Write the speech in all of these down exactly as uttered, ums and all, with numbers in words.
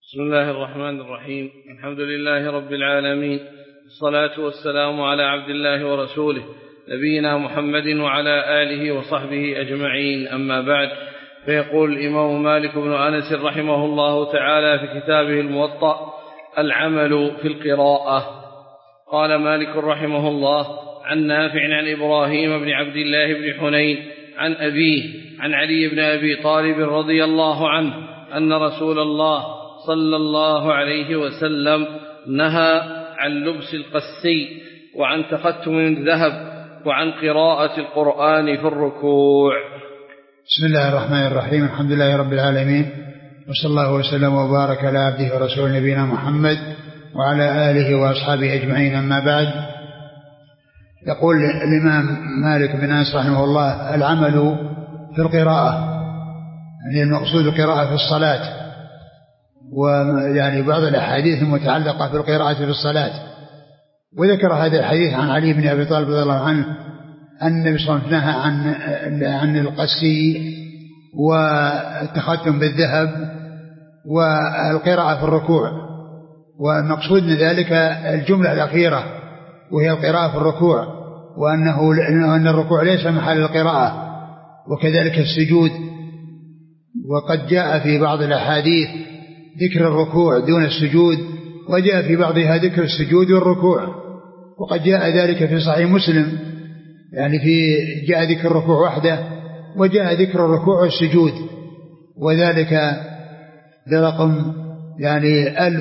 بسم الله الرحمن الرحيم. الحمد لله رب العالمين، والصلاة والسلام على عبد الله ورسوله نبينا محمد وعلى آله وصحبه أجمعين، أما بعد. فيقول الإمام مالك بن أنس رحمه الله تعالى في كتابه الموطأ: العمل في القراءة. قال مالك رحمه الله: عن نافع عن إبراهيم بن عبد الله بن حنين عن أبيه عن علي بن أبي طالب رضي الله عنه أن رسول الله صلى الله عليه وسلم نهى عن لبس القسي وعن تختم الذهب وعن قراءة القرآن في الركوع. بسم الله الرحمن الرحيم. الحمد لله رب العالمين، وصلى الله وسلم وبارك على عبده ورسوله نبينا محمد وعلى آله وأصحابه أجمعين، أما بعد. يقول الإمام مالك بن أنس رحمه الله: العمل في القراءة، يعني المقصود القراءة في الصلاة، ويعني بعض الأحاديث المتعلقة بالقراءة في الصلاة. وذكر هذا الحديث عن علي بن أبي طالب رضي الله عنه أن النبي صلى الله عليه وسلم نهى عن عن القسي والتختم بالذهب والقراءة في الركوع، والمقصود من ذلك الجملة الأخيرة وهي القراءة في الركوع، وأنه أن الركوع ليس محل القراءة، وكذلك السجود. وقد جاء في بعض الأحاديث ذكر الركوع دون السجود، وجاء في بعضها ذكر السجود والركوع، وقد جاء ذلك في صحيح مسلم، يعني في جاء ذكر الركوع وحده وجاء ذكر الركوع والسجود، وذلك برقم يعني ألف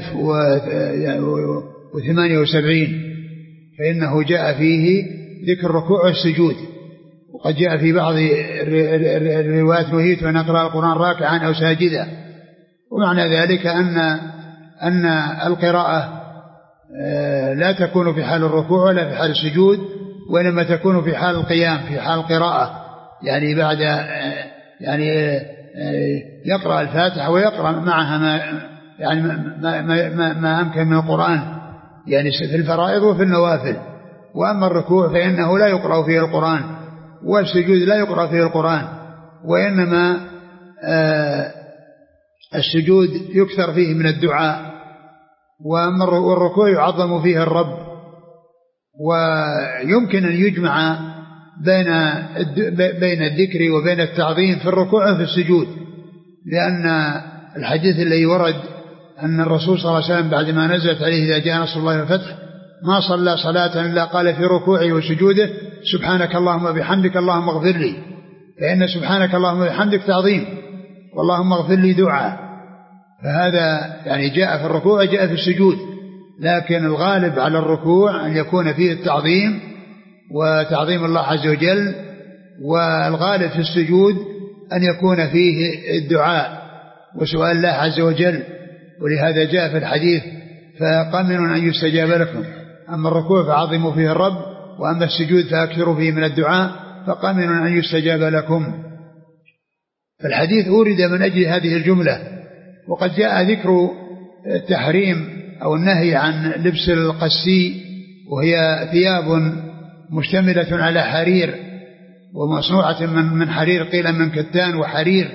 وثمانية وسبعين، فإنه جاء فيه ذكر الركوع والسجود. وقد جاء في بعض الروايات: نهيت أن أقرأ القرآن راكعا أو ساجدا. ومعنى ذلك أن أن القراءة لا تكون في حال الركوع ولا في حال السجود، وإنما تكون في حال القيام، في حال القراءة، يعني بعد يعني يقرأ الفاتحة ويقرأ معها ما يعني ما, ما, ما, ما أمكن من القرآن، يعني في الفرائض وفي النوافل. وأما الركوع فإنه لا يقرأ فيه القرآن، والسجود لا يقرأ فيه القرآن، وإنما السجود يكثر فيه من الدعاء، والركوع يعظم فيه الرب. ويمكن أن يجمع بين بين الذكر وبين التعظيم في الركوع وفي السجود، لأن الحديث الذي ورد أن الرسول صلى الله عليه وسلم بعدما نزلت عليه إذا جاء نصر الله والفتح ما صلى صلاة إلا قال في ركوعه وسجوده: سبحانك اللهم وبحمدك اللهم اغفر لي. فإن سبحانك اللهم وبحمدك تعظيم، واللهم اغفر لي دعاء. فهذا يعني جاء في الركوع جاء في السجود، لكن الغالب على الركوع أن يكون فيه التعظيم وتعظيم الله عز وجل، والغالب في السجود أن يكون فيه الدعاء وسؤال الله عز وجل. ولهذا جاء في الحديث: فقمن أن يستجاب لكم. أما الركوع فعظموا فيه الرب، وأما السجود فأكثروا فيه من الدعاء، فقمن أن يستجاب لكم. فالحديث أورد من أجل هذه الجملة. وقد جاء ذكر التحريم أو النهي عن لبس القسي، وهي ثياب مشتملة على حرير ومصنوعة من حرير، قيل من كتان وحرير.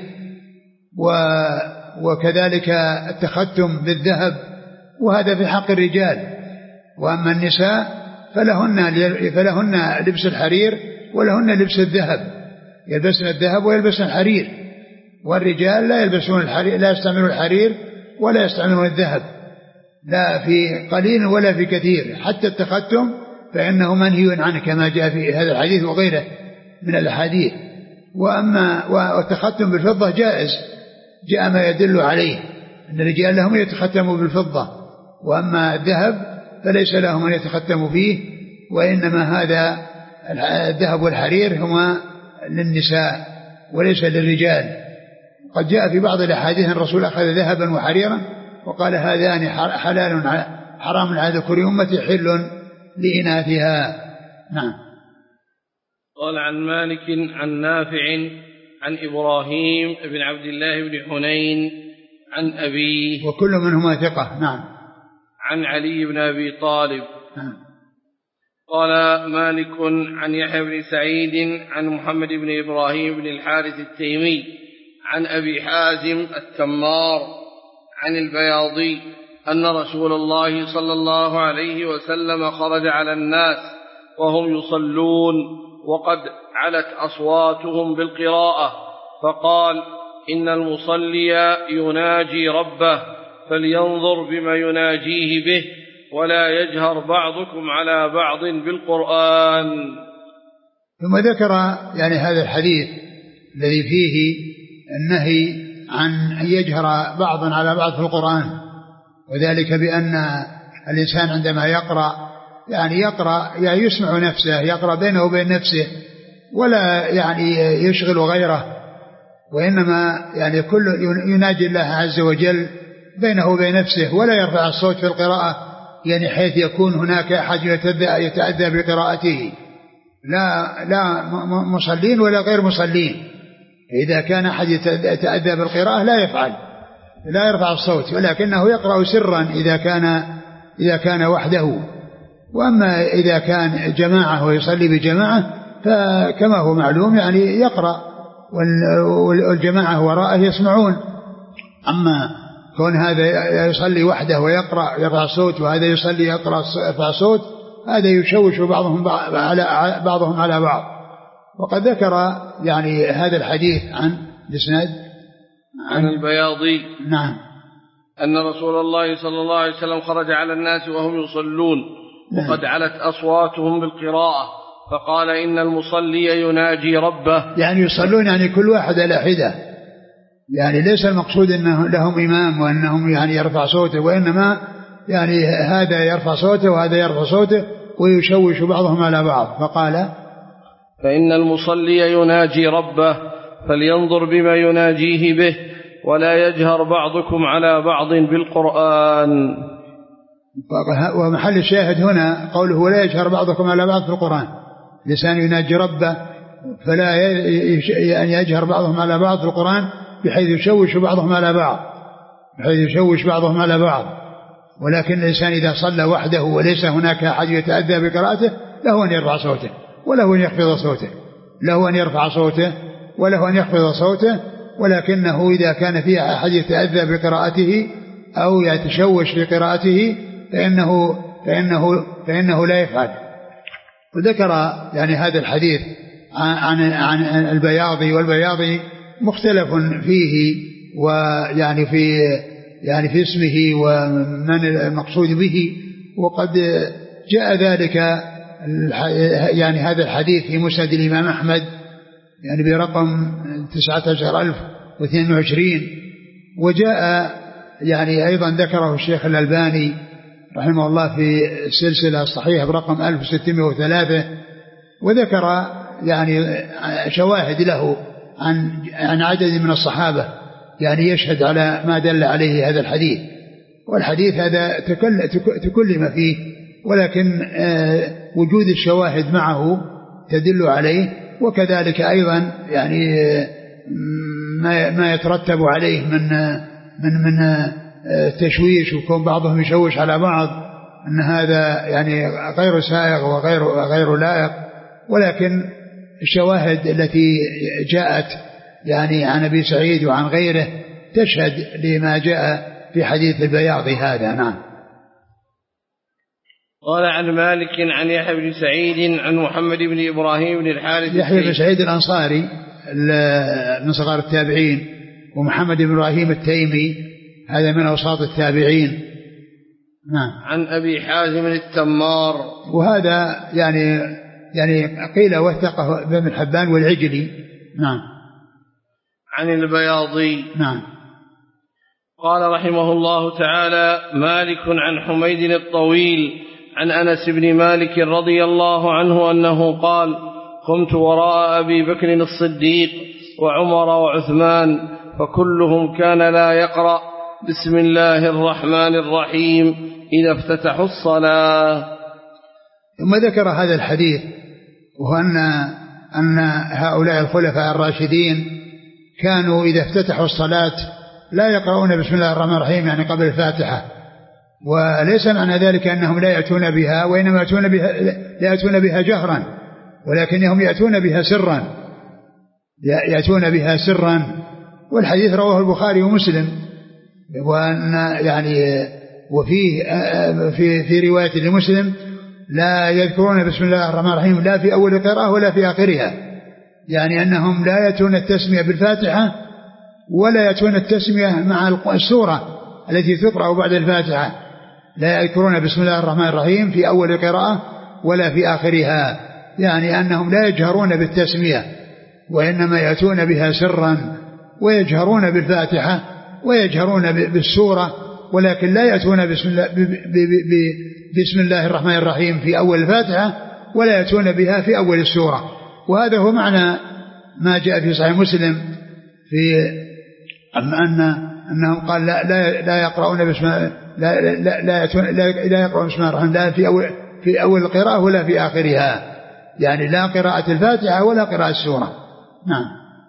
وكذلك التختم بالذهب، وهذا في حق الرجال. وأما النساء فلهن, فلهن لبس الحرير ولهن لبس الذهب، يلبسن الذهب ويلبسن الحرير. والرجال لا يلبسون الحرير، لا يستعملون الحرير ولا يستعملون الذهب، لا في قليل ولا في كثير. حتى التختم فإنه منهي عنه كما جاء في هذا الحديث وغيره من الأحاديث. وأما والتختم بالفضة جائز، جاء ما يدل عليه أن الرجال لهم يتختموا بالفضة، وأما الذهب فليس لهم أن يتختموا فيه، وإنما هذا الذهب والحرير هما للنساء وليس للرجال. قد جاء في بعض الأحاديث أن الرسول أخذ ذهبا وحريرا وقال: هذان حلال حرام على ذكور أمتي حل لإناثها. نعم. قال عن مالك عن نافع عن إبراهيم بن عبد الله بن حنين عن أبيه، وكل منهما ثقة. نعم. عن علي بن أبي طالب. نعم. قال مالك عن يحيى بن سعيد عن محمد بن إبراهيم بن الحارث التيمي عن أبي حازم التمار عن البياضي أن رسول الله صلى الله عليه وسلم خرج على الناس وهم يصلون وقد علت أصواتهم بالقراءة فقال إن المصلي يناجي ربه فلينظر بما يناجيه به ولا يجهر بعضكم على بعض بالقرآن. ثم ذكر يعني هذا الحديث الذي فيه النهي عن أن يجهر بعض على بعض في القرآن، وذلك بأن الإنسان عندما يقرأ يعني يقرأ يعني يسمع نفسه، يقرأ بينه وبين نفسه ولا يعني يشغل غيره، وإنما يعني كل يناجي الله عز وجل بينه وبين نفسه ولا يرفع الصوت في القراءة، يعني حيث يكون هناك أحد يتأذى بقراءته، لا لا مصلين ولا غير مصلين. إذا كان أحد يتأذى بالقراءة لا يفعل، لا يرفع الصوت، ولكنه يقرأ سرا إذا كان إذا كان وحده. وأما إذا كان جماعة ويصلي بجماعة فكما هو معلوم يعني يقرأ والجماعة وراءه يسمعون. أما كون هذا يصلي وحده ويقرأ يرفع صوت وهذا يصلي يقرأ يرفع صوت، هذا يشوش بعضهم على بعضهم على بعض. وقد ذكر يعني هذا الحديث عن الإسناد عن البياضي نعم أن رسول الله صلى الله عليه وسلم خرج على الناس وهم يصلون وقد علت أصواتهم بالقراءة فقال إن المصلي يناجي ربه، يعني يصلون يعني كل واحد على حدة، يعني ليس المقصود أنه لهم إمام وأنهم يعني يرفع صوته، وإنما يعني هذا يرفع صوته وهذا يرفع صوته ويشوش بعضهم على بعض. فقال فإن المصلي يناجي ربه فلينظر بما يناجيه به ولا يجهر بعضكم على بعض بالقرآن. ومحل الشاهد هنا قوله ولا يجهر بعضكم على بعض في القرآن، لسان يناجي ربه فلا يعني يجهر بعضهم على بعض في القرآن بحيث يشوش بعضهم على بعض بحيث يشوش بعضهم على بعض. ولكن الإنسان إذا صلى وحده وليس هناك أحد يتأذى بقراءته له أن يرفع صوته وله أن يخفض صوته له أن يرفع صوته وله أن يخفض صوته ولكنه إذا كان فيه أحد يتأذى بقراءته أو يتشوش بقراءته فإنه, فإنه, فإنه لا يفعل. وذكر يعني هذا الحديث عن, عن البياضي، والبياضي مختلف فيه ويعني في يعني في اسمه ومن المقصود به، وقد جاء ذلك يعني هذا الحديث في مسند الإمام أحمد يعني برقم تسعة عشر ألف واثنين وعشرين، وجاء يعني أيضا ذكره الشيخ الألباني رحمه الله في السلسلة الصحيحة برقم ألف وستمائة وثلاثة، وذكر يعني شواهد له عن عن عدد من الصحابة يعني يشهد على ما دل عليه هذا الحديث. والحديث هذا تكلم فيه، ولكن وجود الشواهد معه تدل عليه، وكذلك أيضا يعني ما يترتب عليه من من من تشويش وكون بعضهم يشوش على بعض، أن هذا يعني غير سائغ وغير غير لائق. ولكن الشواهد التي جاءت يعني عن أبي سعيد وعن غيره تشهد لما جاء في حديث البياضي هذا. نعم. قال عن مالك عن يحيى بن سعيد عن محمد بن إبراهيم بن الحارث. يحيى بن سعيد الأنصاري من صغار التابعين، ومحمد بن إبراهيم التيمي هذا من أوساط التابعين. نعم. عن أبي حازم التمار، وهذا يعني يعني قيل وثقه ابن حبان والعجلي. نعم. عن البياضي. نعم. قال رحمه الله تعالى مالك عن حميد الطويل عن أنس بن مالك رضي الله عنه أنه قال قمت وراء أبي بكر الصديق وعمر وعثمان فكلهم كان لا يقرأ بسم الله الرحمن الرحيم إذا افتتحوا الصلاة. ثم ذكر هذا الحديث، وهو أن, أن هؤلاء الخلفاء الراشدين كانوا إذا افتتحوا الصلاة لا يقرؤون بسم الله الرحمن الرحيم يعني قبل الفاتحة، وليس معنى ذلك أنهم لا يأتون بها، وإنما يأتون بها, لا يأتون بها جهرا، ولكنهم يأتون بها سرا يأتون بها سرا والحديث رواه البخاري ومسلم وأن يعني وفيه في في رواية لمسلم لا يذكرون بسم الله الرحمن الرحيم لا في أول القراءة ولا في آخرها، يعني أنهم لا يأتون التسمية بالفاتحة ولا يأتون التسمية مع السورة التي تقرأ بعد الفاتحة، لا يذكرون بسم الله الرحمن الرحيم في أول القراءة ولا في آخرها، يعني أنهم لا يجهرون بالتسمية وإنما يأتون بها سرا، ويجهرون بالفاتحة ويجهرون بالسورة، ولكن لا يأتون بسم الله, بسم الله الرحمن الرحيم في أول الفاتحة ولا يأتون بها في أول السورة. وهذا هو معنى ما جاء في صحيح مسلم في أن أنهم قال لا, لا, لا يقرؤون بسم لا لا لا, لا, لا يقرؤون بسم الله الرحمن لا في أول في أول القراءة ولا في آخرها، يعني لا قراءة الفاتحة ولا قراءة السورة. نعم.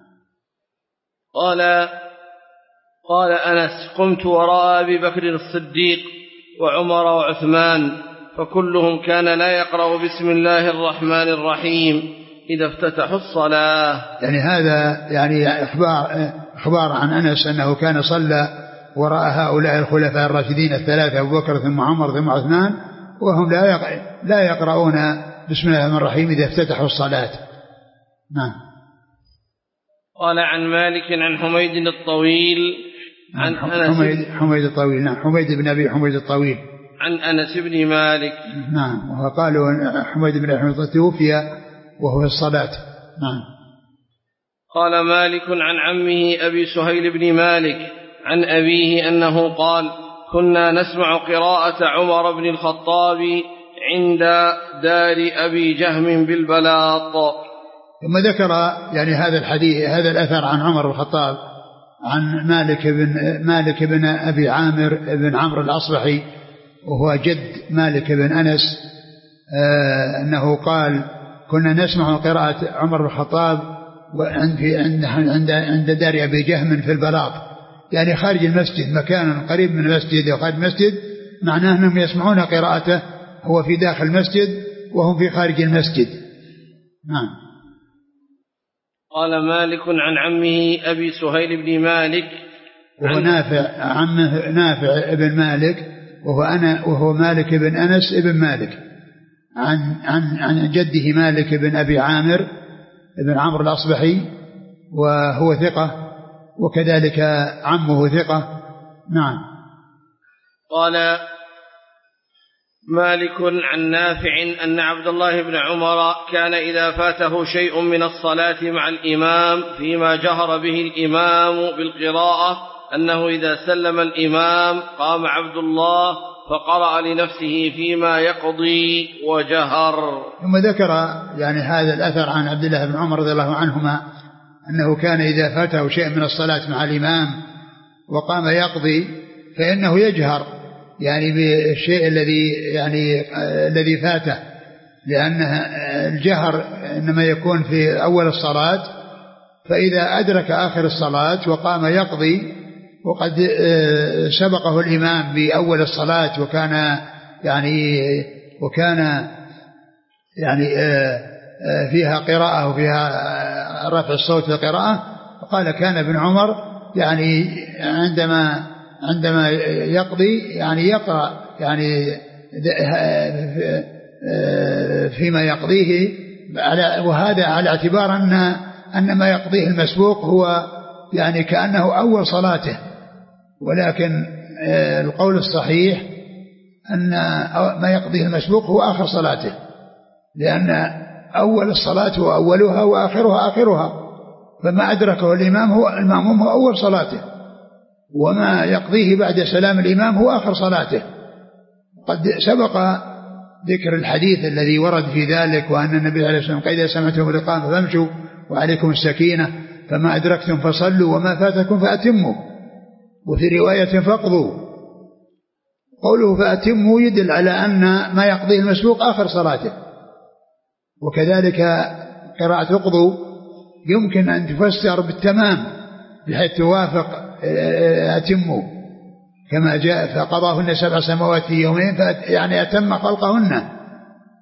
قال قال أنس قمت وراء أبي بكر الصديق وعمر وعثمان فكلهم كان لا يقرأ بسم الله الرحمن الرحيم إذا افتتحوا الصلاة. يعني هذا يعني إخبار, إخبار عن أنس أنه كان صلى وراء هؤلاء الخلفاء الراشدين الثلاثة أبو بكر ثم عمر ثم عثمان وهم لا يقرؤون بسم الله الرحمن الرحيم إذا افتتحوا الصلاة. نعم. قال عن مالك عن حميد الطويل عن أنس حميد, حميد الطويل نعم حميد بن أبي حميد الطويل عن أنس بن مالك نعم وقالوا حميد بن أبي حميد توفي وهو في الصلاة. نعم. قال مالك عن عمه أبي سهيل بن مالك عن أبيه أنه قال كنا نسمع قراءة عمر بن الخطاب عند دار أبي جهم بالبلاط. ثم ذكر يعني هذا الحديث هذا الأثر عن عمر بن الخطاب عن مالك بن مالك بن أبي عامر بن عمرو الأصبحي وهو جد مالك بن أنس آه أنه قال كنا نسمع قراءة عمر بن الخطاب وعند عند عند عند دار أبي جهم في البلاط، يعني خارج المسجد مكان قريب من المسجد أو خارج المسجد، معناه أنهم يسمعون قراءته هو في داخل المسجد وهم في خارج المسجد. نعم. قال مالك عن عمه أبي سهيل بن مالك وهو نافع عمه نافع ابن مالك وهو أنا وهو مالك بن أنس ابن مالك عن عن عن جده مالك بن أبي عامر ابن عمرو الأصبحي وهو ثقة وكذلك عمه ثقة. نعم. قال مالك عن نافع أن عبد الله بن عمر كان إذا فاته شيء من الصلاة مع الإمام فيما جهر به الإمام بالقراءة أنه إذا سلم الإمام قام عبد الله فقرأ لنفسه فيما يقضي وجهر. ثم ذكر يعني هذا الأثر عن عبد الله بن عمر رضي الله عنهما أنه كان إذا فاته شيء من الصلاة مع الإمام وقام يقضي فإنه يجهر يعني بالشيء الذي يعني الذي فاته، لأن الجهر إنما يكون في أول الصلاة، فإذا أدرك آخر الصلاة وقام يقضي وقد سبقه الإمام بأول الصلاة وكان يعني وكان يعني فيها قراءة وفيها رفع الصوت في القراءة، فقال كان ابن عمر يعني عندما عندما يقضي يعني يقرأ يعني فيما يقضيه، وهذا على اعتبار أن أن ما يقضيه المسبوق هو يعني كأنه أول صلاته، ولكن القول الصحيح أن ما يقضيه المسبوق هو آخر صلاته، لأن أول الصلاة هو أولها وآخرها آخرها، فما أدركه الإمام هو المأموم هو أول صلاته، وما يقضيه بعد سلام الإمام هو آخر صلاته. قد سبق ذكر الحديث الذي ورد في ذلك، وأن النبي عليه الصلاة والسلام قال إذا سمعتم الإقامة فامشوا وعليكم السكينة فما أدركتم فصلوا وما فاتكم فأتموا، وفي رواية فاقضوا. قوله فأتموا يدل على أن ما يقضيه المسبوق آخر صلاته، وكذلك قراءة اقضوا يمكن أن تفسر بالتمام بحيث توافق أتموا كما جاء فقضاهن سبع سماوات في يومين يعني أتم خلقهن،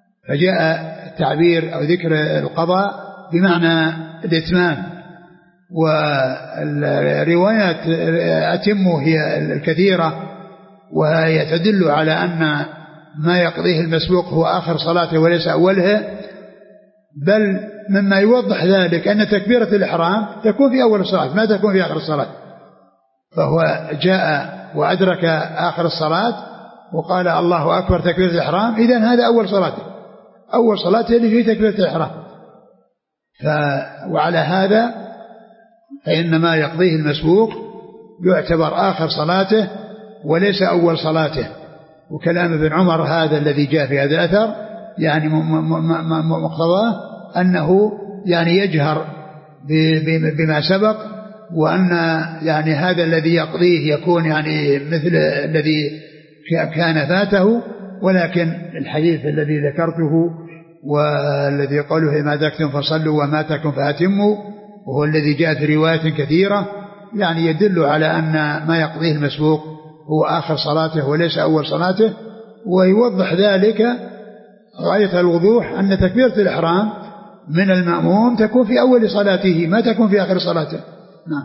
فجاء التعبير أو ذكر القضاء بمعنى الإتمام، والروايات أتموا هي الكثيرة، وهي تدل على أن ما يقضيه المسبوق هو آخر صلاته وليس أولها، بل مما يوضح ذلك أن تكبيرة الإحرام تكون في أول الصلاة ما تكون في آخر الصلاة. فهو جاء وأدرك آخر الصلاة وقال الله أكبر تكبيرة الإحرام، إذن هذا أول صلاته، أول صلاته اللي فيه تكبيرة الإحرام. ف... وعلى هذا فإن ما يقضيه المسبوق يعتبر آخر صلاته وليس أول صلاته. وكلام ابن عمر هذا الذي جاء في هذا الأثر يعني مقتضاه أنه يعني يجهر بما سبق، وأن يعني هذا الذي يقضيه يكون يعني مثل الذي كان فاته. ولكن الحديث الذي ذكرته والذي قاله ما أدركتم فصلوا وما فاتكم فأتموا، وهو الذي جاء في روايات كثيرة، يعني يدل على أن ما يقضيه المسبوق هو آخر صلاته وليس أول صلاته. ويوضح ذلك غاية الوضوح أن تكبيرة الإحرام من المأموم تكون في أول صلاته ما تكون في آخر صلاته. نعم.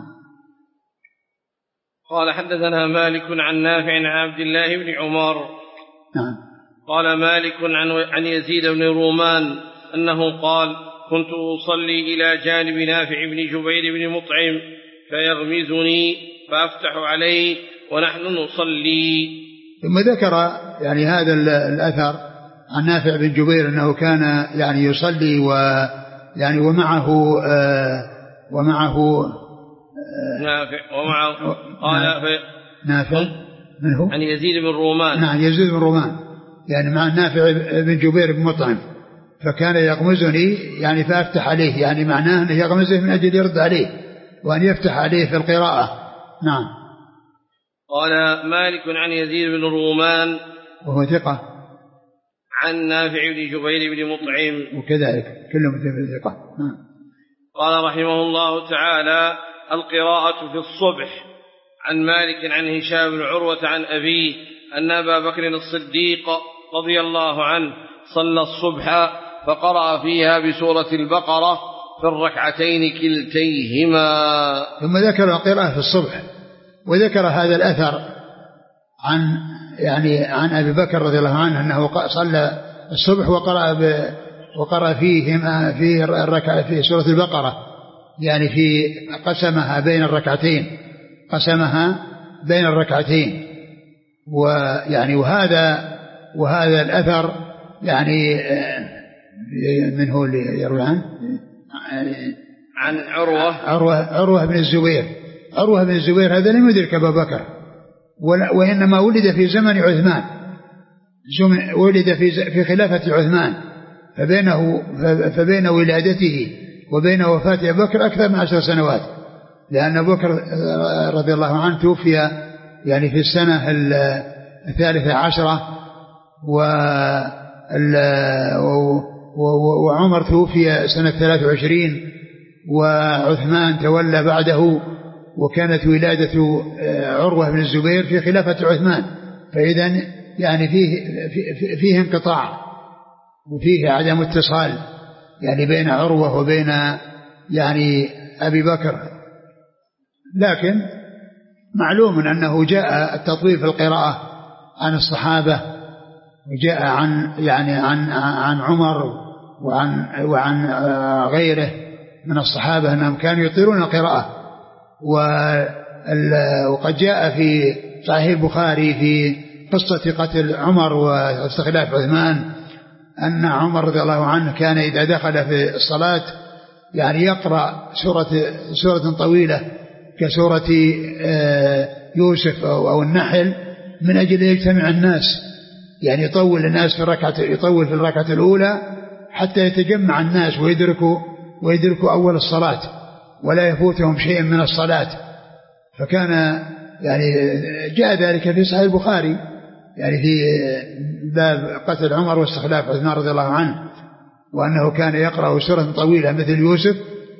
قال حدثنا مالك عن نافع عن عبد الله بن عمر. نعم. قال مالك عن عن يزيد بن رومان أنه قال كنت أصلي إلى جانب نافع بن جبير بن مطعم فيغمزني فأفتح عليه ونحن نصلي. ثم ذكر يعني هذا الأثر عن نافع بن جبير أنه كان يعني يصلي ويعني ومعه آه ومعه آه نافع ومعه قال نافع من هو؟ عن يزيد بن رومان. نعم يزيد بن رومان يعني مع نافع بن جبير بن مطعم، فكان يغمزني يعني فأفتح عليه، يعني معناه أنه يغمزه من أجل يرد عليه وأن يفتح عليه في القراءة. نعم. قال مالك عن يزيد بن رومان وهو ثقة عن نافع بن جبير بن مطعم وكذلك كلهم ثقة. نعم. قال رحمه الله تعالى القراءة في الصبح. عن مالك عن هشام بن عروة عن أبيه أن أبا بكر الصديق رضي الله عنه صلى الصبح فقرأ فيها بسورة البقرة في الركعتين كلتيهما. ثم ذكر القراءة في الصبح، وذكر هذا الأثر عن يعني عن أبي بكر رضي الله عنه أنه صلى الصبح وقرأ ب وقرأ فيهما في الركعة في سورة البقرة، يعني في قسمها بين الركعتين قسمها بين الركعتين. ويعني وهذا وهذا الأثر يعني من هو اللي يروي عنه؟ عن عروة عروة عروة بن الزبير. عروة بن الزبير هذا لم يدرك أبا بكر، وإنما ولد في زمن عثمان، ولد في في خلافة عثمان، فبينه فبين ولادته وبين وفاة أبي بكر أكثر من عشر سنوات، لأن أبو بكر رضي الله عنه توفي يعني في السنة الثالثة عشرة، وعمر توفي سنة ثلاث وعشرين، وعثمان تولى بعده، وكانت ولادة عروة بن الزبير في خلافة عثمان. فإذن يعني فيه, فيه انقطاع وفيه عدم اتصال يعني بين عروة وبين يعني أبي بكر. لكن معلوم أنه جاء التطويل في القراءة عن الصحابة، وجاء عن يعني عن عن عمر وعن وعن غيره من الصحابة أنهم كانوا يطيلون القراءة. وقد جاء في صحيح البخاري في قصة قتل عمر واستخلاف عثمان أن عمر رضي الله عنه كان إذا دخل في الصلاة يعني يقرأ سورة سورة طويلة كسورة يوسف أو النحل من أجل يجتمع الناس، يعني يطول الناس في الركعة يطول في الركعة الأولى حتى يتجمع الناس ويدركوا ويدركوا أول الصلاة ولا يفوتهم شيء من الصلاة. فكان يعني جاء ذلك في صحيح البخاري يعني في باب قتل عمر واستخلاف عثمان رضي الله عنه، وأنه كان يقرأ سورة طويلة مثل يوسف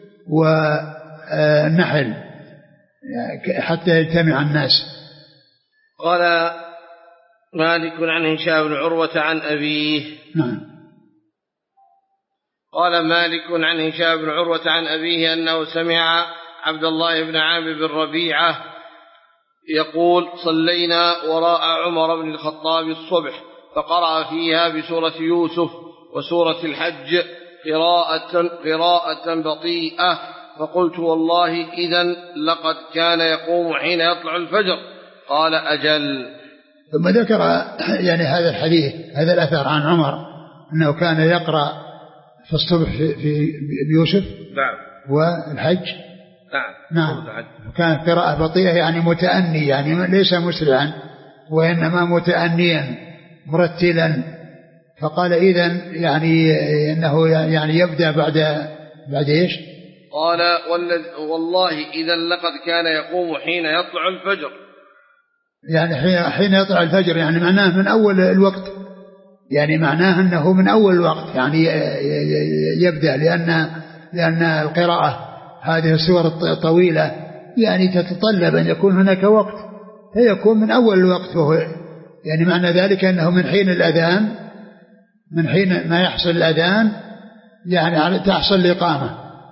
والنحل حتى يجتمع الناس. قال مالك عن هشام بن عروة عن أبيه. نعم. قال مالك عن هشام بن عروة عن أبيه أنه سمع عبد الله بن عامر بن ربيعة يقول صلينا وراء عمر بن الخطاب الصبح فقرأ فيها بسورة يوسف وسورة الحج قراءة, قراءة بطيئة، فقلت والله إذن لقد كان يقوم حين يطلع الفجر. قال أجل. ثم ذكر يعني هذا الحديث هذا الأثر عن عمر أنه كان يقرأ في الصبح في, في بيوسف نعم والحج نعم نعم كانت قراءة بطيئة يعني متأني، يعني ليس مسرعا وإنما متأنيا مرتلا. فقال إذن يعني إنه يعني يبدأ بعد بعد إيش؟ قال والله إذن لقد كان يقوم حين يطلع الفجر، يعني حين يطلع الفجر يعني معناه من أول الوقت، يعني معناه أنه من أول الوقت يعني يبدأ، لأن لأن القراءة هذه السور الطويلة يعني تتطلب أن يكون هناك وقت، فيكون من أول الوقت، وهو يعني معنى ذلك أنه من حين الأذان، من حين ما يحصل الأذان يعني تحصل الإقامة،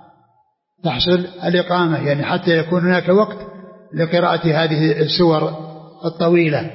تحصل الإقامة يعني حتى يكون هناك وقت لقراءة هذه السور الطويلة.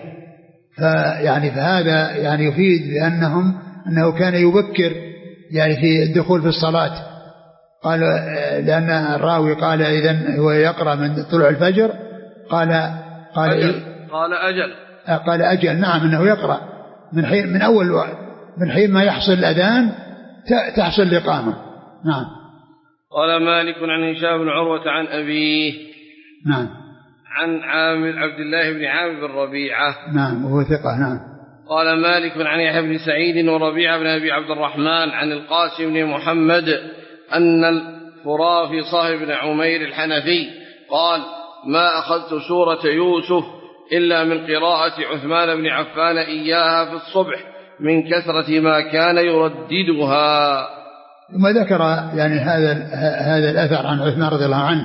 فيعني فهذا يعني يفيد بأنهم أنه كان يبكر يعني في الدخول في الصلاة. قال لأن الراوي قال إذن هو يقرأ من طلوع الفجر، قال قال أجل قال أجل قال أجل نعم أنه يقرأ من حين من أول وقت، من حين ما يحصل الأذان تحصل الإقامة. نعم. قال مالك عن هشام بن عروة عن أبيه نعم عن عامر عبد الله بن عامر بن ربيعة نعم وهو ثقة. نعم. قال مالك عن يحيى بن سعيد وربيعة بن أبي عبد الرحمن عن القاسم بن محمد أن الفرافصة بن عمير الحنفي قال ما أخذت سورة يوسف إلا من قراءة عثمان بن عفان إياها في الصبح من كثرة ما كان يرددها. ثم ذكر يعني هذا هذا الأثر عن عثمان رضي الله عنه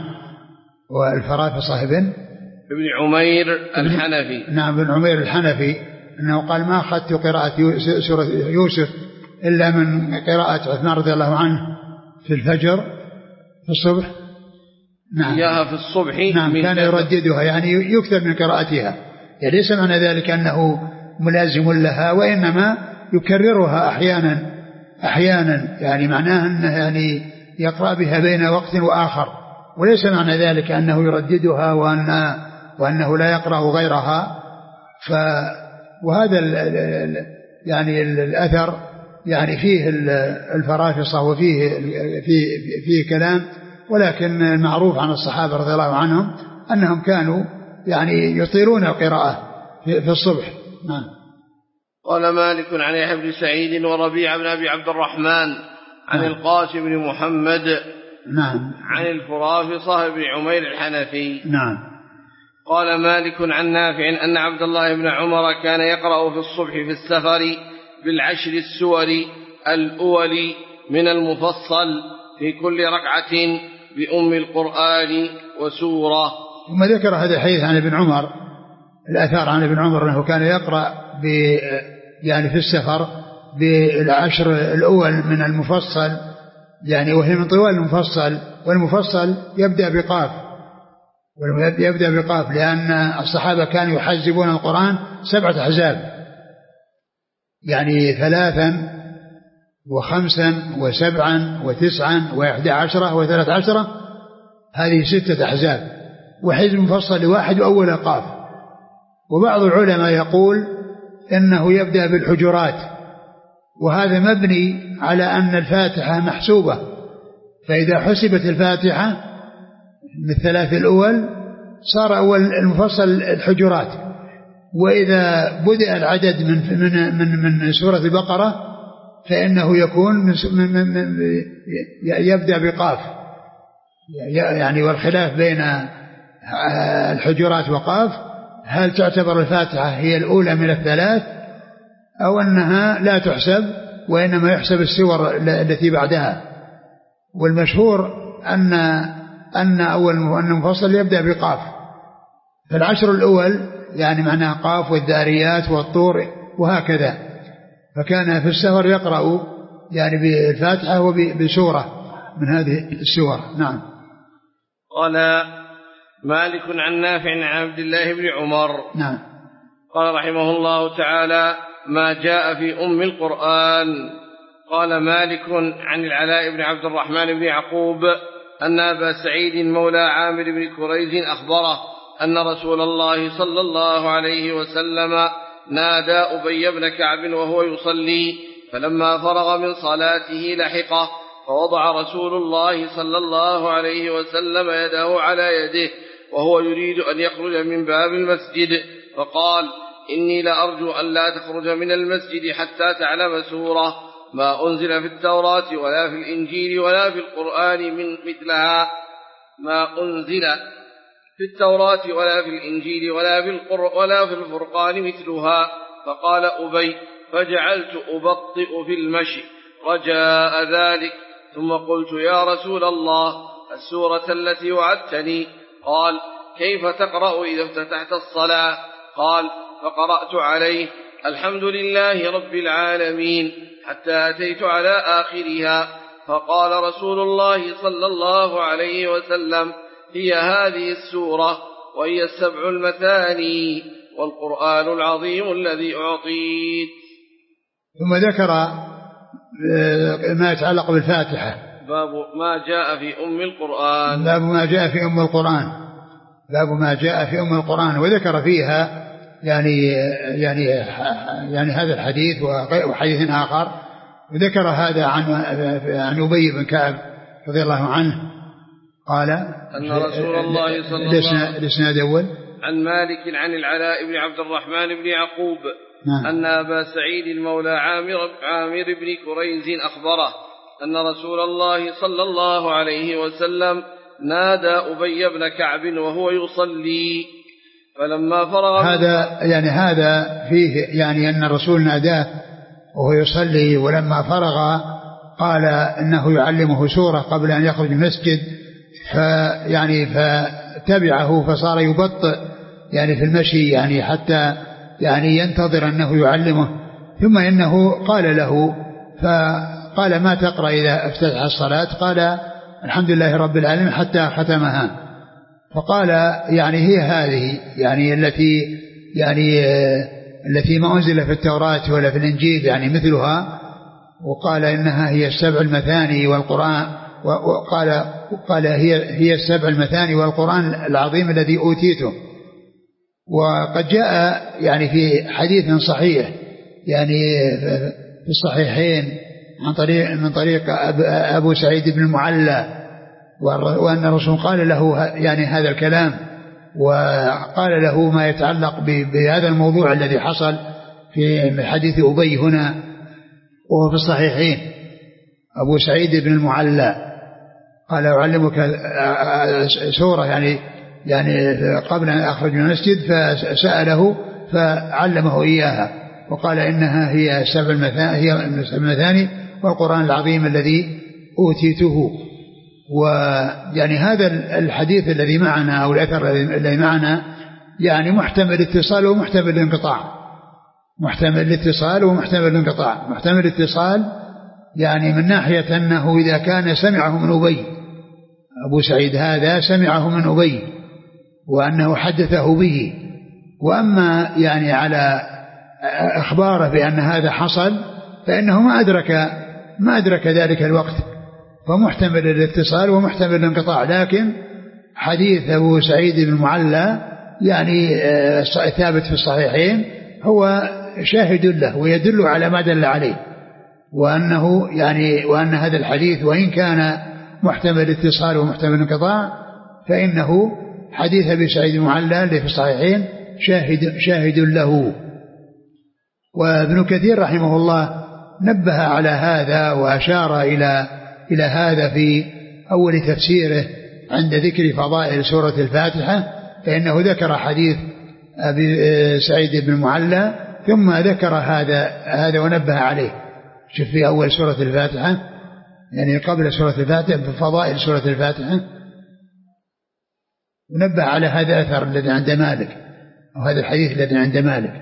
والفرافصة بن ابن عمير الحنفي. نعم بن عمير الحنفي أنه قال ما أخذت قراءة سورة يوسف إلا من قراءة عثمان رضي الله عنه في الفجر في الصبح. نعم إياها في الصبح. نعم كان يرددها يعني يكثر من قراءتها، يعني ليس معنى ذلك أنه ملازم لها، وإنما يكررها أحيانا أحيانا يعني معناه أنه يعني يقرأ بها بين وقت وآخر، وليس معنى ذلك أنه يرددها وأن وأنه لا يقرأ غيرها. ف وهذا ال ال يعني الأثر يعني فيه الفرافصة وفيه فيه, فيه كلام، ولكن المعروف عن الصحابة رضي الله عنهم أنهم كانوا يعني يطيلون القراءة في الصبح. نعم. قال مالك عن يحيى بن سعيد وربيعة بن أبي عبد الرحمن عن نعم. القاسم بن محمد نعم عن الفرافصة بن عمير الحنفي. نعم. قال مالك عن نافع أن عبد الله بن عمر كان يقرأ في الصبح في السفر بالعشر السور الأول من المفصل في كل ركعة بأم القرآن وسورة. ثم ذكر هذا الحديث عن ابن عمر، الأثار عن ابن عمر أنه كان يقرأ ب يعني في السفر بالعشر الأول من المفصل، يعني وهي من طوال المفصل، والمفصل يبدأ بقاف، يبدأ بقاف لأن الصحابة كانوا يحزبون القرآن سبعة أحزاب، يعني ثلاثا وخمسا وسبعا وتسعا وإحدى عشرة وثلاث عشرة، هذه ستة أحزاب، وحزب مفصل لواحد أول قاف. وبعض العلماء يقول إنه يبدأ بالحجرات، وهذا مبني على أن الفاتحة محسوبة، فإذا حسبت الفاتحة من الثلاث الأول صار أول المفصل الحجرات، وإذا بدأ العدد من من من, من سورة البقرة فإنه يكون من من من يبدأ بقاف، يعني والخلاف بين الحجرات وقاف هل تعتبر الفاتحة هي الأولى من الثلاث أو أنها لا تحسب وإنما يحسب السور التي بعدها. والمشهور أن أن أول أن المفصل يبدأ بقاف، فالعشر الأول يعني معناها قاف والذاريات والطور وهكذا، فكان في السفر يقرأ يعني بالفاتحة وبسورة من هذه السور. نعم. قال مالك عن نافع عن عبد الله بن عمر. نعم. قال رحمه الله تعالى ما جاء في أم القرآن. قال مالك عن العلاء بن عبد الرحمن بن يعقوب أن أبا سعيد مولى عامر بن كريز أخبره أن رسول الله صلى الله عليه وسلم نادى أبي بن كعب وهو يصلي، فلما فرغ من صلاته لحقه، فوضع رسول الله صلى الله عليه وسلم يده على يده وهو يريد أن يخرج من باب المسجد، فقال إني لأرجو أن لا تخرج من المسجد حتى تعلم سورة ما أنزل في التوراة ولا في الإنجيل ولا في القرآن من مثلها، ما أنزل في التوراة ولا في الإنجيل ولا في القرآن ولا في الفرقان مثلها. فقال أبي فجعلت أبطئ في المشي رجاء ذلك، ثم قلت يا رسول الله السورة التي وعدتني. قال كيف تقرأ إذا افتتحت الصلاة؟ قال فقرأت عليه الحمد لله رب العالمين حتى أتيت على آخرها، فقال رسول الله صلى الله عليه وسلم هي هذه السورة وهي السبع المثاني والقرآن العظيم الذي أعطيت. ثم ذكر ما يتعلق بالفاتحة. باب ما جاء في أم القرآن. باب ما جاء في أم القرآن. باب ما جاء في أم القرآن، وذكر فيها يعني يعني يعني هذا الحديث وحديث آخر، وذكر هذا عن عن أبي بن كعب رضي الله عنه قال أن رسول الله صلى الله عليه وسلم الإسناد الأول عن مالك عن العلاء بن عبد الرحمن بن يعقوب نعم. أن أبا سعيد المولى عامر, عامر بن كريز أخبره أن رسول الله صلى الله عليه وسلم نادى أبي بن كعب وهو يصلي، فلما فرغ هذا يعني هذا فيه يعني أن الرسول ناداه وهو يصلي، ولما فرغ قال إنه يعلمه سورة قبل أن يخرج من المسجد، فيعني فتبعه فصار يبطئ يعني في المشي يعني حتى يعني ينتظر أنه يعلمه. ثم إنه قال له فقال ما تقرأ إذا افتتح الصلاة؟ قال الحمد لله رب العالمين حتى ختمها. فقال يعني هي هذه يعني التي يعني التي ما أنزل في التوراة ولا في الإنجيل يعني مثلها، وقال إنها هي السبع المثاني والقرآن، وقال قال هي هي السبع المثاني والقرآن العظيم الذي أوتيته. وقد جاء يعني في حديث صحيح يعني في الصحيحين عن طريق من طريق أبو سعيد بن المعلى، وأن الرسول قال له يعني هذا الكلام، وقال له ما يتعلق بهذا الموضوع الذي حصل في حديث أبي هنا، وهو في الصحيحين. أبو سعيد بن المعلى قال أعلمك سورة يعني يعني قبل أن أخرج من المسجد، فسأله فعلمه إياها وقال إنها هي السبع المثاني, هي السبع المثاني والقرآن العظيم الذي أوتيته. ويعني هذا الحديث الذي معنا أو الأثر الذي معنا يعني محتمل الاتصال ومحتمل الانقطاع، محتمل الاتصال ومحتمل الانقطاع. محتمل الاتصال يعني من ناحية أنه إذا كان سمعه من أبي، أبو سعيد هذا سمعه من أبي وأنه حدثه به، وأما يعني على أخباره بأن هذا حصل فإنه ما أدرك ما أدرك ذلك الوقت، فمحتمل الاتصال ومحتمل الانقطاع. لكن حديث أبو سعيد بن المعلى يعني ثابت في الصحيحين هو شاهد له ويدل على ما دل عليه، وأنه يعني وأن هذا الحديث وإن كان محتمل الاتصال ومحتمل الانقطاع فإنه حديث أبي سعيد المعلى اللي في الصحيحين شاهد شاهد له. وابن كثير رحمه الله نبه على هذا وأشار إلى إلى هذا في أول تفسيره عند ذكر فضائل سورة الفاتحة، فإنه ذكر حديث أبي سعيد بن المعلى ثم ذكر هذا هذا ونبه عليه. شوف في أول سورة الفاتحة يعني قبل سورة الفاتحة بفضائل سورة الفاتحة، ونبه على هذا الأثر الذي عند مالك أو هذا الحديث الذي عند مالك.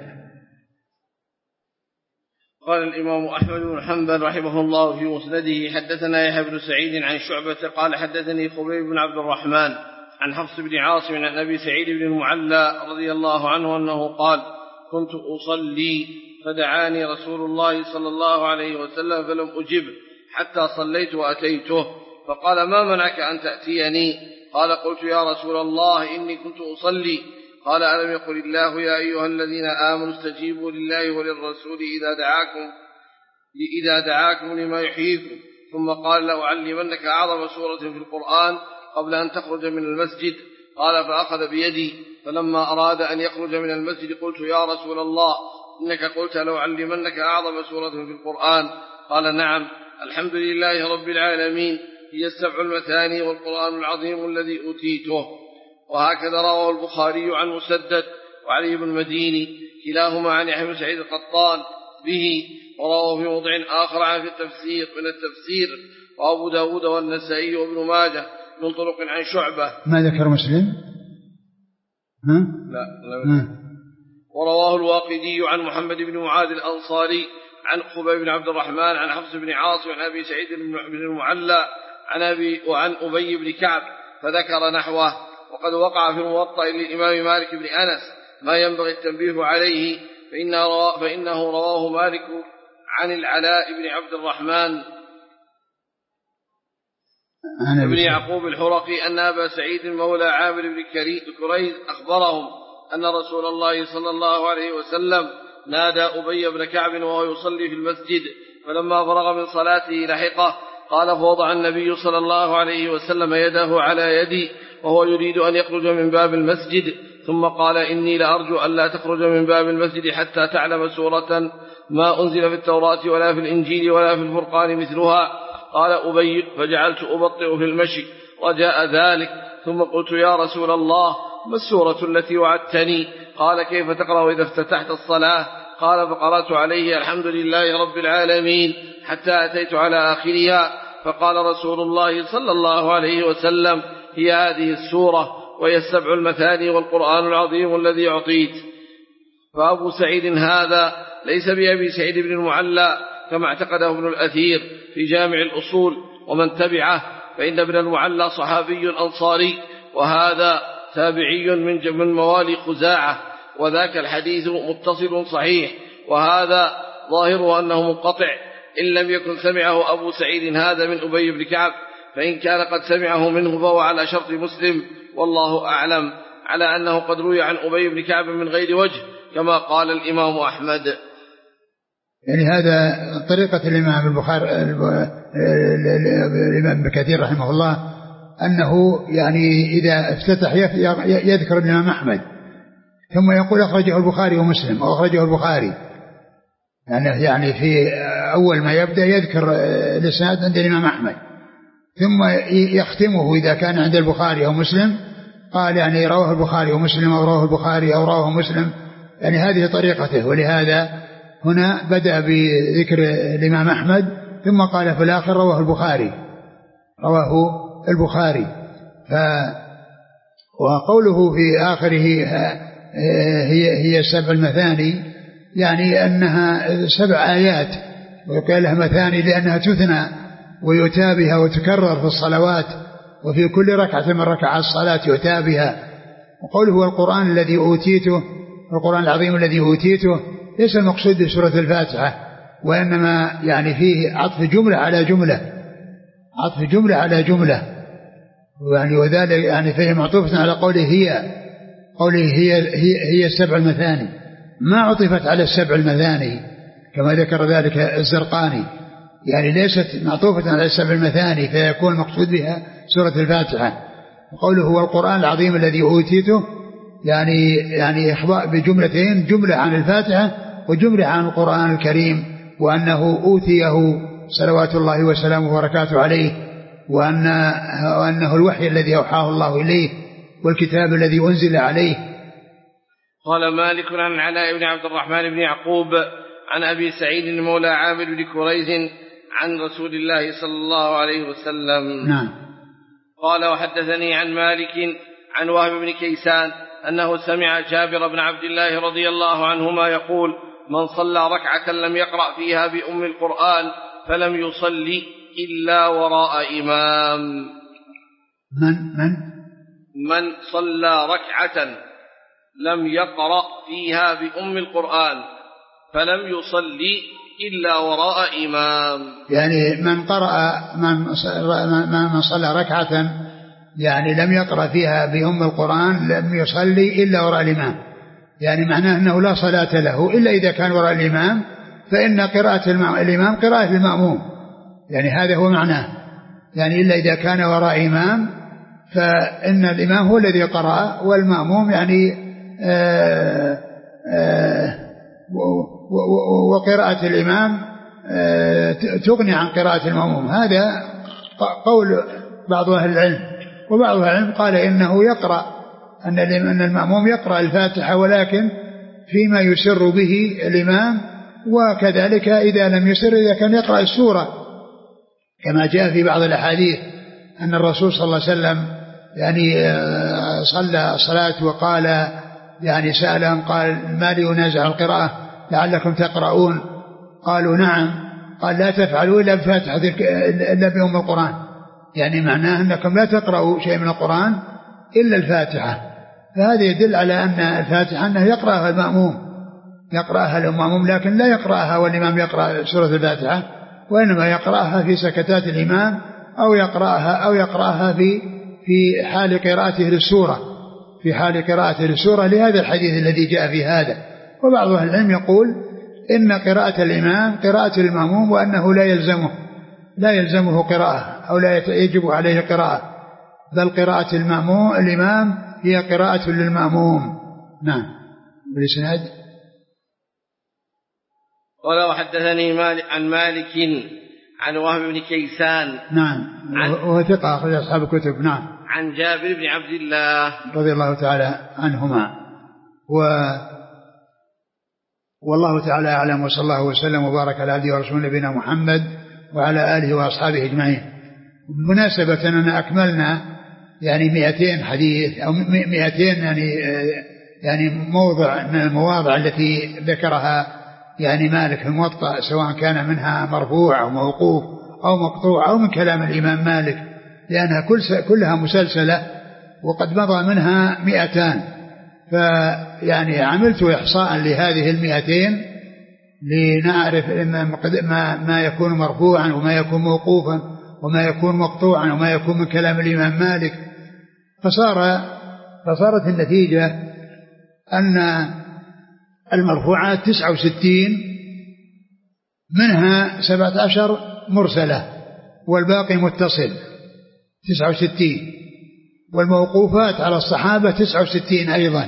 قال الإمام أحمد بن حنبل رحمه الله في مسنده حدثنا يحيى بن سعيد عن شعبة قال حدثني خبيب بن عبد الرحمن عن حفص بن عاصم عن أبي سعيد بن المعلى رضي الله عنه أنه قال كنت أصلي فدعاني رسول الله صلى الله عليه وسلم فلم أجب حتى صليت وأتيته فقال ما منعك أن تأتيني؟ قال قلت يا رسول الله إني كنت أصلي. قال ألم يقل الله يا أيها الذين آمنوا استجيبوا لله وللرسول إذا دعاكم إذا دعاكم لما يحييكم؟ ثم قال لأعلمنك أعظم سورة في القرآن قبل أن تخرج من المسجد. قال فأخذ بيدي فلما أراد أن يخرج من المسجد قلت يا رسول الله إنك قلت لأعلمنك أعظم سورة في القرآن. قال نعم الحمد لله رب العالمين هي السبع المثاني والقرآن العظيم الذي أوتيته. وهكذا رواه البخاري عن مسدد وعلي بن مديني كلاهما عن يحيى بن سعيد القطان به، ورواه في موضع آخر عن في التفسير من التفسير وأبو داود والنسائي وابن ماجه من طرق عن شعبة. ما ذكر مسلم؟ ها؟ لا, لا. ورواه الواقدي عن محمد بن معاذ الأنصاري عن خبيب بن عبد الرحمن عن حفص بن عاصم عن أبي سعيد بن المعلى عن أبي وعن أبي بن كعب فذكر نحوه. وقد وقع في الموطأ للإمام مالك بن أنس ما ينبغي التنبيه عليه فإنه رواه, فإنه رواه مالك عن العلاء بن عبد الرحمن بن يعقوب الحرقي أن أبا سعيد مولى عامر بن كريز أخبرهم أن رسول الله صلى الله عليه وسلم نادى أبي بن كعب وهو يصلي في المسجد فلما فرغ من صلاته لحقه. قال فوضع النبي صلى الله عليه وسلم يده على يدي وهو يريد أن يخرج من باب المسجد ثم قال إني لأرجو أن لا تخرج من باب المسجد حتى تعلم سورة ما أنزل في التوراة ولا في الإنجيل ولا في الفرقان مثلها. قال أبي فجعلت أبطئ في المشي وجاء ذلك ثم قلت يا رسول الله ما السورة التي وعدتني؟ قال كيف تقرأ إذا افتتحت الصلاة؟ قال فقرأت عليه الحمد لله رب العالمين حتى أتيت على آخرها فقال رسول الله صلى الله عليه وسلم هي هذه السورة وهي السبع المثاني والقرآن العظيم الذي أعطيت. فأبو سعيد هذا ليس بأبي سعيد بن المعلى كما اعتقده ابن الأثير في جامع الأصول ومن تبعه، فإن ابن المعلى صحابي أنصاري وهذا تابعي من موالي خزاعة، وذاك الحديث متصل صحيح، وهذا ظاهره أنه منقطع إن لم يكن سمعه أبو سعيد هذا من أبي بن كعب، فإن كان قد سمعه منه فهو على شرط مسلم والله أعلم، على أنه قد روي عن أبي بن كعب من غير وجه كما قال الإمام أحمد. يعني هذا طريقة الإمام البخاري الإمام ابن كثير رحمه الله، أنه يعني إذا افتتح يذكر الإمام أحمد ثم يقول أخرجه البخاري ومسلم أو أخرجه البخاري، يعني يعني في أول ما يبدأ يذكر الإسناد عند الإمام أحمد ثم يختمه إذا كان عند البخاري أو مسلم قال يعني رواه البخاري ومسلم أو رواه البخاري أو رواه مسلم، يعني هذه طريقته. ولهذا هنا بدأ بذكر الإمام أحمد ثم قال في الآخر رواه البخاري رواه البخاري ف وقوله في آخره هي هي سبع المثاني، يعني أنها سبع آيات ويقال لها مثاني لأنها تثنى ويؤتى بها وتكرر في الصلوات وفي كل ركعة من ركعات الصلاة يؤتى بها. وقوله هو القرآن الذي أوتيته، القرآن العظيم الذي أوتيته، ليس المقصود بسورة الفاتحة، وإنما يعني فيه عطف جملة على جملة، عطف جملة على جملة، يعني وذلك يعني فيه معطوفة على قوله هي قوله هي هي, هي السبع المثاني، ما عطفت على السبع المثاني كما ذكر ذلك الزرقاني، يعني ليست معطوفة على السبع المثاني فيكون مقصود بها سورة الفاتحة. وقوله هو القرآن العظيم الذي أوتيته، يعني يعني إخبار بجملتين، جملة عن الفاتحة وجملة عن القرآن الكريم، وأنه أوتيه صلوات الله وسلامه وبركاته عليه، وأن وأنه الوحي الذي أوحاه الله إليه والكتاب الذي أنزل عليه. قال مالك عن علاء بن عبد الرحمن بن يعقوب عن أبي سعيد مولى عامر بن كريز عن رسول الله صلى الله عليه وسلم. نعم. قال وحدثني عن مالك عن وهب بن كيسان أنه سمع جابر بن عبد الله رضي الله عنهما يقول من صلى ركعة لم يقرأ فيها بأم القرآن فلم يصلي إلا وراء إمام. من من من صلى ركعة لم يقرأ فيها بأم القرآن فلم يصلي إلا وراء إمام. يعني من قرأ من من صلى ركعة يعني لم يقرأ فيها بأم القرآن لم يصلي إلا وراء الإمام، يعني معناه أنه لا صلاة له إلا إذا كان وراء الإمام، فإن قراءة الإمام قراءة المأموم، يعني هذا هو معناه، يعني إلا إذا كان وراء إمام فإن الإمام هو الذي قرأ والمأموم يعني آآ آآ وقراءة الإمام تغني عن قراءة المأموم. هذا قول بعض أهل العلم، وبعض أهل العلم قال إنه يقرأ أن المأموم يقرأ الفاتحة ولكن فيما يسر به الإمام، وكذلك إذا لم يسر إذا كان يقرأ السورة، كما جاء في بعض الأحاديث أن الرسول صلى الله عليه وسلم يعني صلى الصلاة وقال يعني سألهم قال ما لي أنازع القراءة لعلكم تقرؤون، قالوا نعم، قال لا تفعلوا إلا بفاتحة إلا بأم القرآن، يعني معناه أنكم لا تقرأوا شيء من القرآن إلا الفاتحة. فهذا يدل على أن الفاتحة أنه يقرأها المأموم، يقرأها المأموم، لكن لا يقرأها والإمام يقرأ سورة الفاتحة، وإنما يقرأها في سكتات الإمام أو يقرأها أو يقرأها في في حال قراءته للسورة، في حال قراءته للسورة، لهذا الحديث الذي جاء في هذا. وبعض أهل العلم يقول إن قراءة الإمام قراءة المأموم، وأنه لا يلزمه لا يلزمه قراءة أو لا يجب عليه قراءة، بل قراءة المأموم الإمام هي قراءة للمأموم. نعم. بالإسناد ولو حدثني مالك عن مالك عن وهب بن كيسان. نعم. وهو ثقة أخرج أصحاب الكتب. نعم. عن جابر بن عبد الله رضي الله تعالى عنهما. و والله تعالى أعلم، وصلى الله وسلم وبارك على عبده ورسوله نبينا محمد وعلى آله وأصحابه أجمعين. بمناسبة أننا أكملنا يعني مئتين حديث أو مئتين يعني يعني موضع من المواضع التي ذكرها يعني مالك في الموطأ، سواء كان منها مرفوع أو موقوف أو مقطوع أو من كلام الإمام مالك، لأنها كل كلها مسلسلة وقد مضى منها مئتان. فيعني عملت إحصاء لهذه المئتين لنعرف ما ما يكون مرفوعا وما يكون موقوفا وما يكون مقطوعا وما يكون من كلام الإمام مالك. فصار فصارت النتيجة أن المرفوعات تسعة وستين، منها سبعة عشر مرسلة والباقي متصل تسعة وستين، والموقوفات على الصحابة تسعة وستين أيضا.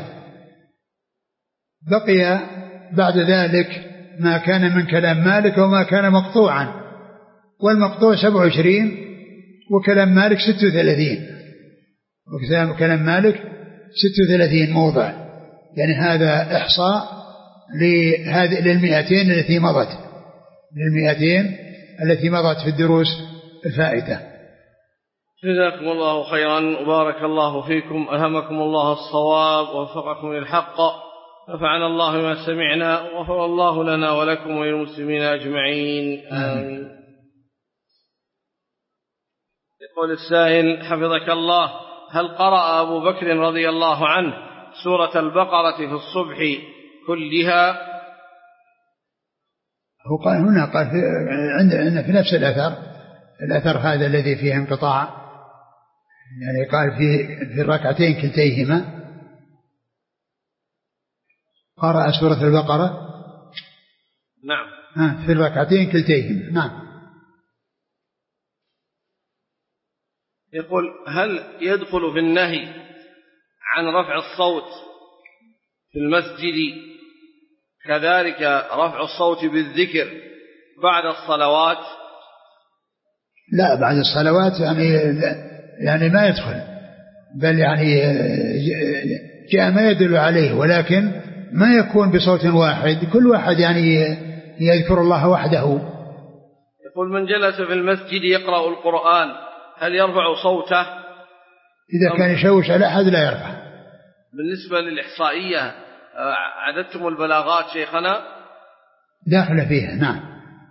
بقي بعد ذلك ما كان من كلام مالك وما كان مقطوعا، والمقطوع سبعة وعشرين وكلام مالك ستة وثلاثين، وكلام مالك ستة وثلاثين موضع. يعني هذا إحصاء لهذه للمئتين التي مضت للمئتين التي مضت في الدروس الفائتة. جزاكم الله خيرا وبارك الله فيكم، ألهمكم الله الصواب ووفقكم للحق، نفعنا الله ما سمعنا وغفر الله لنا ولكم وللمسلمين أجمعين، آمين. يقول السائل حفظك الله: هل قرأ أبو بكر رضي الله عنه سورة البقرة في الصبح كلها؟ هو قال هنا قال في, عند في نفس الأثر الأثر هذا الذي فيه انقطاع، يعني قال في في الركعتين كلتيهما قرأ سورة البقرة. نعم. ها في الركعتين كلتيهما. نعم. يقول: هل يدخل في النهي عن رفع الصوت في المسجد كذلك رفع الصوت بالذكر بعد الصلوات؟ لا، بعد الصلوات يعني يعني ما يدخل، بل يعني جاء ما يدل عليه، ولكن ما يكون بصوت واحد، كل واحد يعني يذكر الله وحده. يقول: من جلس في المسجد يقرأ القرآن هل يرفع صوته؟ إذا كان يشوش على أحد لا يرفع. بالنسبة للإحصائية عددتم البلاغات شيخنا؟ داخل فيها. نعم،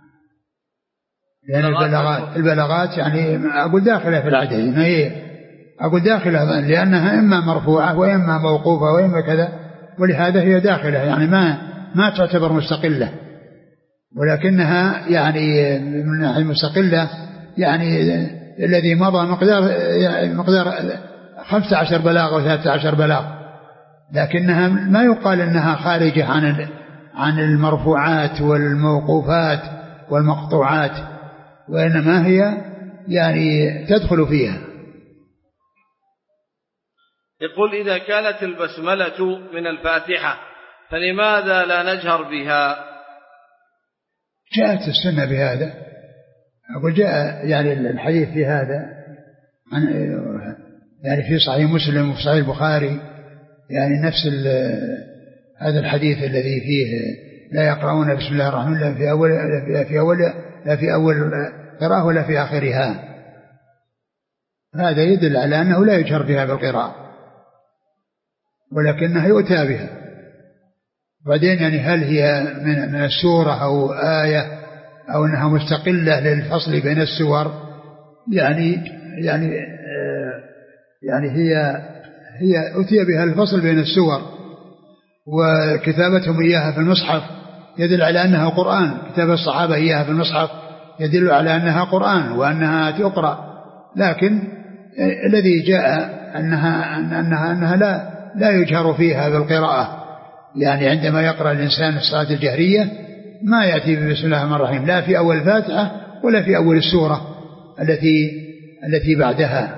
لأن البلاغات البلاغات يعني أقول داخلة في العدد، ما هي أقول داخلة لأنها إما مرفوعة وإما موقوفة وإما كذا، ولهذا هي داخلة يعني ما ما تعتبر مستقلة، ولكنها يعني من ناحية مستقلة يعني الذي مضى مقدار مقدار خمسة عشر بلاغ أو ثلاثة عشر بلاغ، لكنها ما يقال أنها خارجة عن عن المرفوعات والموقوفات والمقطوعات، وإنما هي يعني تدخل فيها. يقول إذا كانت البسملة من الفاتحة فلماذا لا نجهر بها؟ جاءت السنة بهذا، أقول جاء يعني الحديث في هذا عن يعني في صحيح مسلم وفي صحيح البخاري يعني نفس هذا الحديث الذي فيه لا يقرؤون بسم الله الرحمن الرحيم لا في أول لا في أول لا في أول قراءة ولا في آخرها. هذا يدل على أنه لا يجهر بها بالقراءة ولكنها يؤتى بها. بعدين يعني هل هي من من السورة أو آية أو أنها مستقلة للفصل بين السور؟ يعني يعني يعني هي هي أتي بها الفصل بين السور، وكتابتهم إياها في المصحف يدل على أنها قرآن، كتاب الصحابة إياها في المصحف يدل على أنها قرآن وأنها تقرأ، لكن الذي جاء أنها أنها أنها لا لا يجهر فيها بالقراءة، يعني عندما يقرأ الإنسان الصلاة الجهرية ما يأتي بسم الله الرحمن الرحيم لا في أول الفاتحة ولا في أول السورة التي التي بعدها.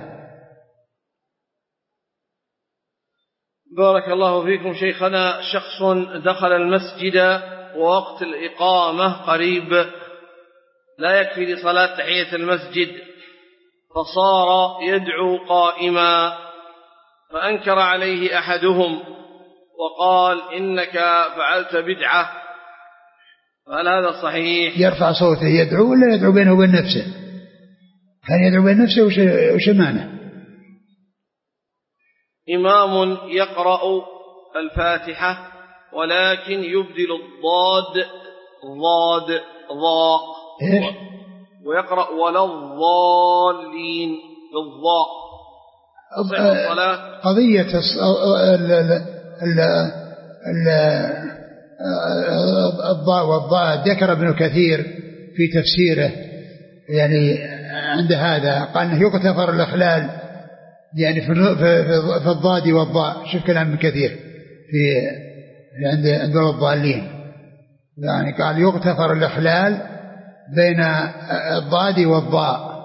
بارك الله فيكم شيخنا. شخص دخل المسجد ووقت الإقامة قريب لا يكفي لصلاة تحية المسجد، فصار يدعو قائما، فأنكر عليه أحدهم وقال إنك فعلت بدعة، فهل هذا صحيح؟ يرفع صوته يدعو ولا يدعو بينه وبين نفسه؟ كان يدعو بين نفسه وش معنى؟ إمام يقرأ الفاتحة ولكن يبدل الضاد ضاد ضاء ويقرأ ولا الضالين بالضاء. قضية الضاء والضاد ذكر ابن كثير في تفسيره يعني عند هذا قال انه يغتفر الإخلال يعني في الضاد والضاء. شوف كلام ابن كثير في عند عند الضالين يعني قال يغتفر الإخلال بين الضاد والضاء.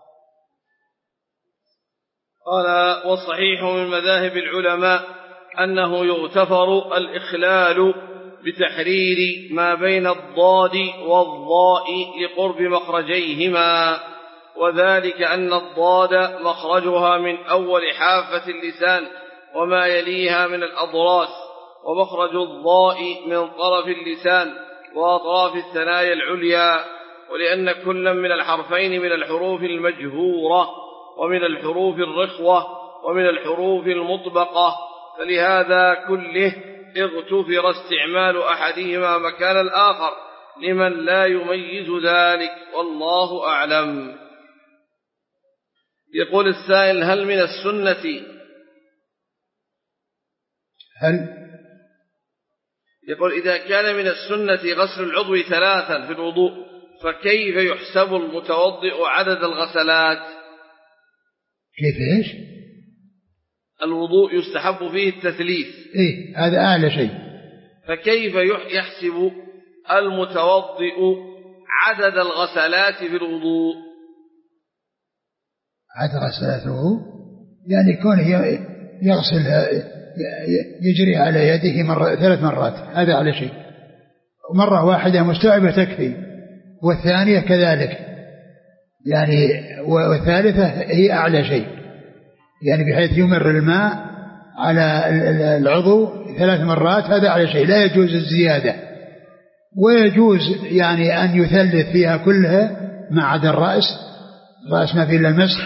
قال والصحيح من مذاهب العلماء أنه يغتفر الإخلال بتحرير ما بين الضاد والضاء لقرب مخرجيهما، وذلك أن الضاد مخرجها من أول حافة اللسان وما يليها من الأضراس، ومخرج الضاء من طرف اللسان وأطراف الثنايا العليا، ولأن كل من الحرفين من الحروف المجهورة ومن الحروف الرخوة ومن الحروف المطبقة، فلهذا كله اغتفر استعمال أحدهما مكان الآخر لمن لا يميز ذلك، والله أعلم. يقول السائل هل من السنة هل يقول إذا كان من السنة غسل العضو ثلاثا في الوضوء فكيف يحسب المتوضئ عدد الغسلات؟ كيف إيش؟ الوضوء يستحب فيه التثليث، إيه هذا أعلى شيء، فكيف يحسب المتوضئ عدد الغسلات في الوضوء؟ عدد غسلاته يعني كونه يغسل يجري على يده مرة ثلاث مرات، هذا على شيء، مرة واحدة مستوعبة تكفي، والثانية كذلك يعني، والثالثة هي أعلى شيء يعني بحيث يمر الماء على العضو ثلاث مرات، هذا على شيء، لا يجوز الزيادة. ويجوز يعني أن يثلث فيها كلها ما عدا الرأس، الرأس ما فيه إلا المسح،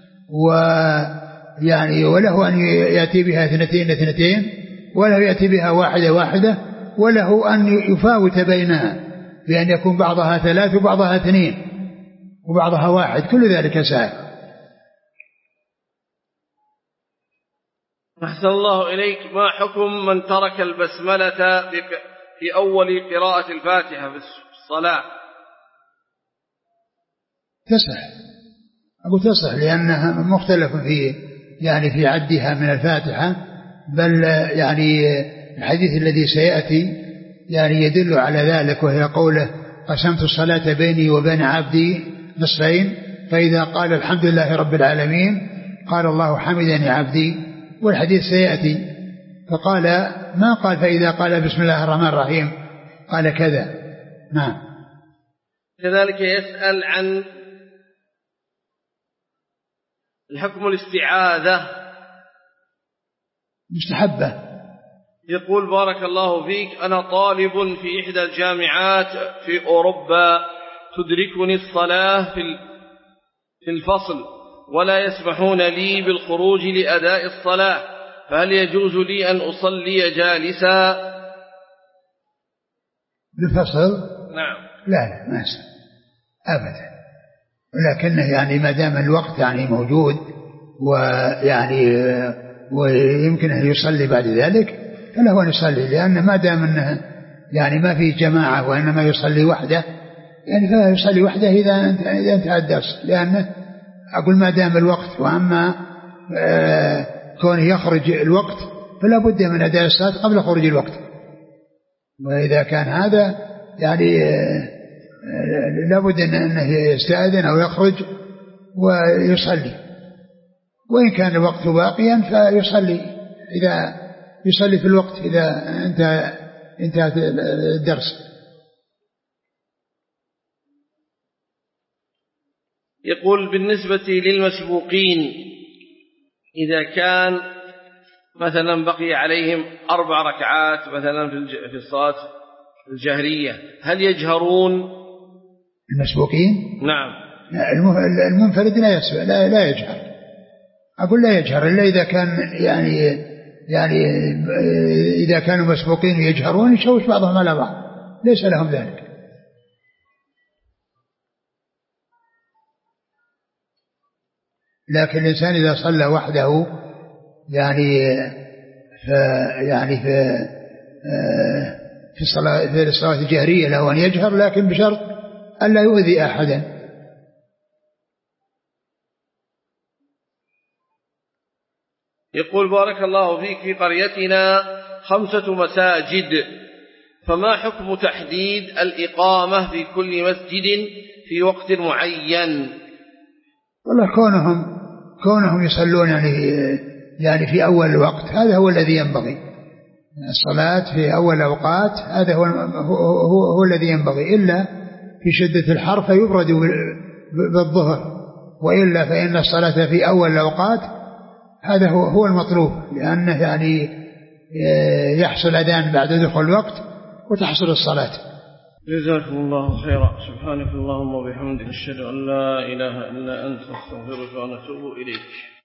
ويعني وله أن يأتي بها اثنتين اثنتين، وله يأتي بها واحدة واحدة، وله أن يفاوت بينها بأن يكون بعضها ثلاث وبعضها اثنين وبعضها واحد، كل ذلك سائغ. أحسن الله إليك. ما حكم من ترك البسملة في أول قراءة الفاتحة في الصلاة؟ تصح، أقول تصح، لأنها مختلف في يعني في عدها من الفاتحة، بل يعني الحديث الذي سيأتي يعني يدل على ذلك، وهي قوله قسمت الصلاة بيني وبين عبدي نصفين، فإذا قال الحمد لله رب العالمين قال الله حمدني عبدي، والحديث سيأتي. فقال ما قال فإذا قال بسم الله الرحمن الرحيم قال كذا. نعم. كذلك يسأل عن الحكم الاستعاذة مستحبة. يقول بارك الله فيك أنا طالب في إحدى الجامعات في أوروبا، تدركني الصلاة في الفصل ولا يسمحون لي بالخروج لأداء الصلاة، فهل يجوز لي أن أصلي جالسا؟ بالفصل؟ نعم. لا لا ما يصح أبدا، ولكنه يعني ما دام الوقت يعني موجود ويعني ويمكن أن يصلي بعد ذلك فله أن يصلي، لأن ما دام أنه يعني ما في جماعة وإنما يصلي وحده يعني فلا يصلي وحده إذا إذا انتهى الدرس، لأنه أقول ما دام الوقت. وأما كونه يخرج الوقت فلا بد من أداء الصلاة قبل خروج الوقت، وإذا كان هذا يعني لا بد أنه يستأذن أو يخرج ويصلي، وإن كان الوقت باقيا فيصلي إذا يصلي في الوقت إذا انتهى انتهت الدرس. يقول بالنسبة للمسبوقين إذا كان مثلا بقي عليهم أربع ركعات مثلا في الصلاة الجهرية هل يجهرون؟ المسبوقين؟ نعم. المنفرد لا يسبق لا, لا يجهر، أقول لا يجهر إلا إذا كان يعني يعني إذا كانوا مسبوقين يجهرون يشوش بعضهم على بعض، ليس لهم ذلك. لكن الإنسان إذا صلى وحده يعني ف يعني في في الصلاة في الصلاة الجهرية له أن يجهر، لكن بشرط ألا يؤذي أحدا. يقول بارك الله فيك في قريتنا خمسة مساجد، فما حكم تحديد الإقامة في كل مسجد في وقت معين؟ والله كونهم كونهم يصلون يعني يعني في أول الوقت هذا هو الذي ينبغي، الصلاة في أول الأوقات هذا هو هو, هو الذي ينبغي، إلا في شدة الحر فيبرد بالظهر، وإلا فإن الصلاة في أول الأوقات هذا هو هو المطلوب، لأنه يعني يحصل أذان بعد دخول الوقت وتحصل الصلاة. جزاكم الله خيرا. سبحانك اللهم وبحمدك، أشهد أن لا إله إلا أنت، أستغفرك ونتوب إليك.